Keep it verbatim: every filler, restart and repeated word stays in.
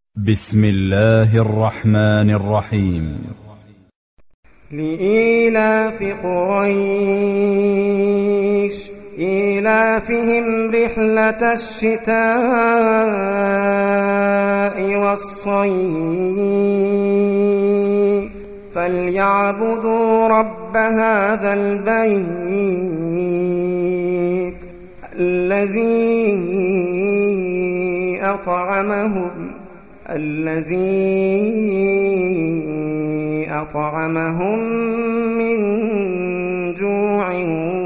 بسم الله الرحمن الرحيم. لإيلاف قريش إيلافهم رحلة الشتاء والصيف فليعبدوا رب هذا البيت الذي أطعمهم الذي أطعمهم من جوع